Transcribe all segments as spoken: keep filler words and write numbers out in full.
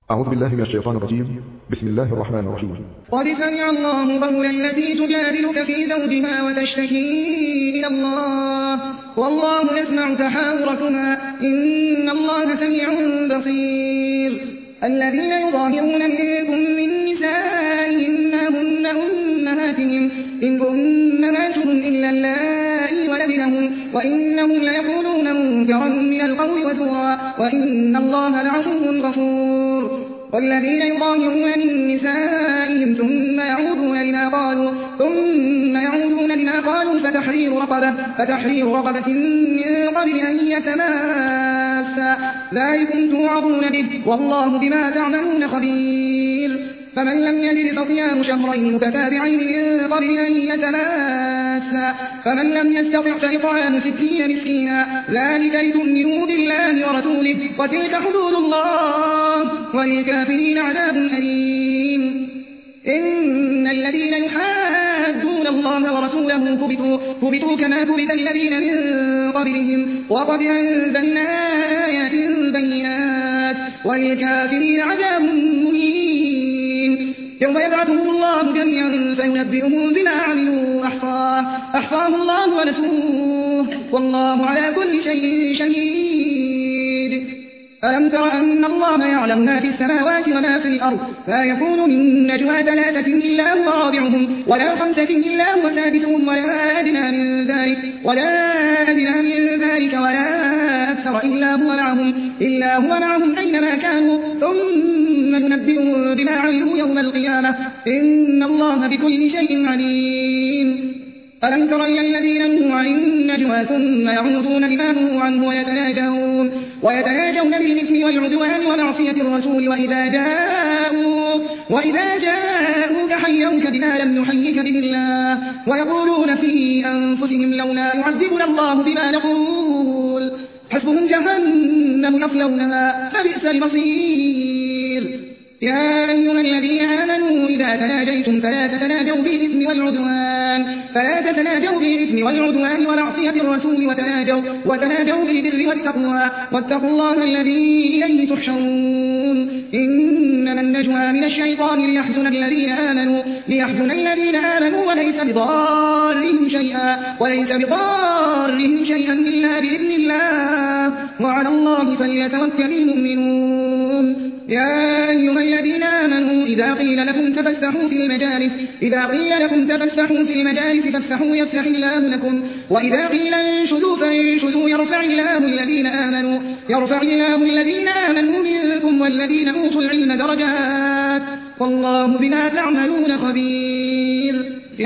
أعوذ بالله من الشيطان الرجيم. بسم الله الرحمن الرحيم. قد سمع الله قول التي تجادلك في زوجها وتشتكي إلى الله والله يسمع تحاوركما إن الله سميع بصير. الذين يظاهرون منكم من نسائهم ما هن أمهاتهم إن أمهاتهم إلا اللائي ولدنهم وإنهم ليقولون منكرا من القول وزورا وإن الله لعفو غفور. والذين يظاهرون من نسائهم ثم يعودون لما قالوا ثم يعودون لما قالوا فتحرير رقبة فتحرير رقبة من قبل أن يتماسا ذلكم توعظون به والله بما تعملون خبير. فمن لم يجد فصيام شهرين متتابعين من قبل أن يتماسا فمن لم يستطع فإطعام ستين مسكينا ذلك لتؤمنوا بالله ورسوله وتلك حدود الله وللكافرين عذاب أليم. إن الذين يحادون الله ورسوله كبتوا, كبتوا كما كبت الذين من قبلهم وقد أنزلنا آيات بينات وللكافرين عذاب مهين. يوم يبعثهم الله جميعا فينبئهم بما عملوا أحصاه أحصاه الله ونسوه والله على كل شيء شهيد. ألم تر أن الله يعلم ما في السماوات وما في الأرض لا يكون من نجوى ثلاثة إلا هو رابعهم ولا خمسة إلا هو سادسهم ولا أدنى من ذلك ولا أدنى من ذلك ولا أكثر إلا هو معهم إلا هو معهم أينما كانوا ثم ينبئهم بما عملوا يوم القيامة إن الله بكل شيء عليم. ألم تر إلى الذين نهوا عن النجوى ثم يعودون لما نهوا عنه ويتناجون ويتناجون بالإثم والعدوان ومعصية الرسول وإذا جاءوك وإذا جاءوك حيوك بما لم يحيك به الله ويقولون في أنفسهم لولا يعذبنا الله بما نقول حسبهم جهنم يصلونها فبئس المصير. يا أيها الذين آمنوا إذا تناجيتم فلا تتناجوا بالإثم والعدوان فلا تتناجوا بالإثم والعدوان ومعصية الرسول وتناجوا وتناجوا بالبر والتقوى واتقوا الله الذي إليه تحشرون. إنما النجوى من الشيطان ليحزن الذين آمنوا ليحزن الذين آمنوا وليس بضارهم شيئا وليس بضارهم شيئا إلا بإذن الله وعلى الله فليتوكل المؤمنون. يا أيها الذين آمنوا إذا قيل لكم تفسحوا في المجالس إذا قيل لكم تفسحوا في المجالس فافسحوا يفسح الله لكم وإذا قيل انشزوا فانشزوا يرفع الله الذين آمنوا يرفع الله الذين آمنوا منكم والذين أوتوا العلم درجات والله بما تعملون خبير.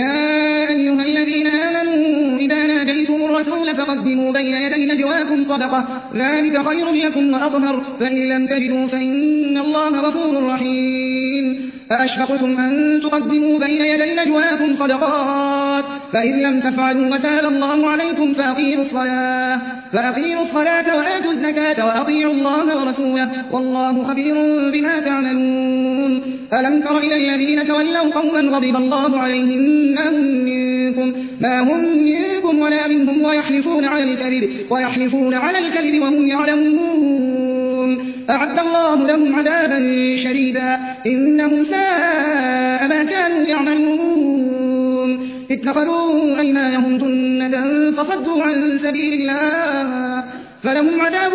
يا أيها الذين آمنوا إذا ناجيتم الرسول فقدموا بين يدي نجواكم صدقة ذلك خير لكم وأطهر فإن لم تجدوا فإن الله غفور رحيم. أأشفقتم أن تقدموا بين يدي نجواكم صدقات فإن لم تفعلوا وتاب الله عليكم فأقيموا الصلاة فأقيموا الصلاة وآتوا الزكاة وأطيعوا الله ورسوله والله خبير بما تعملون. ألم تر إلى الذين تولوا قوما غضب الله عليهم ما هم منكم ما هم منكم ولا منهم ويحلفون على الكذب ويحلفون على الكذب وهم يعلمون أعد الله لهم عذابا شديدا إنهم ساء ما كانوا يعملون. اتخذوا أيمانهم جنة فصدوا عن سبيل الله فلهم عذاب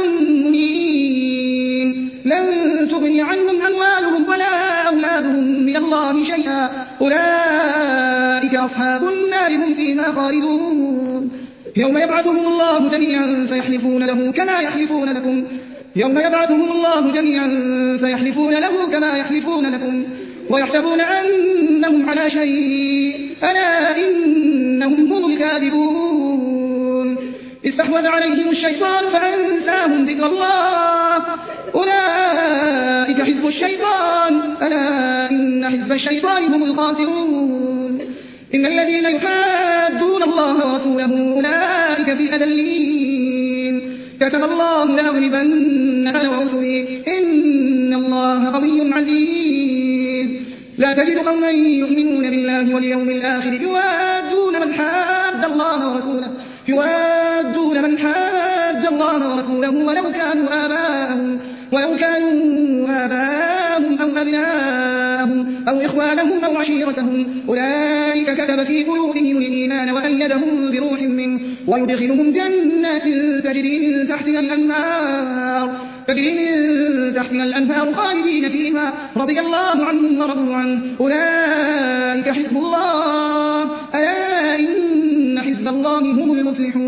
مهين لن تغني عنهم أموالهم ولا أولادهم من الله شيئا أولئك أصحاب النار هم فيها خالدون. يوم يبعثهم الله جميعا فيحلفون له كما يحلفون لكم يوم يبعثهم الله جميعا فيحلفون له كما يحلفون لكم ويحسبون أنهم على شيء ألا إنهم هم الكاذبون. استحوذ عليهم الشيطان فأنساهم ذكر الله أولئك حزب الشيطان ألا إن حزب الشيطان هم الخاسرون. إن الذين يحادون الله ورسوله أولئك في الأذلين كتب الله لأغلبن أنا ورسلي إن الله قوي عزيز. لا تجد قوما يؤمنون بالله واليوم الآخر يوادون من حاد الله ورسوله يوادون من حاد الله ورسوله ولو كانوا آباءهم ولو كانوا آباءهم أبناءهم أو إخوانهم أو عشيرتهم أولئك كتب في قلوبهم الإيمان وأيدهم بروح منه ويدخلهم جنات تجري من تحتها الأنهار تجري من تحتها الأنهار خالدين فيها رضي الله عنهم ورضوا عنه أولئك حزب الله ألا إن حزب الله هم المفلحون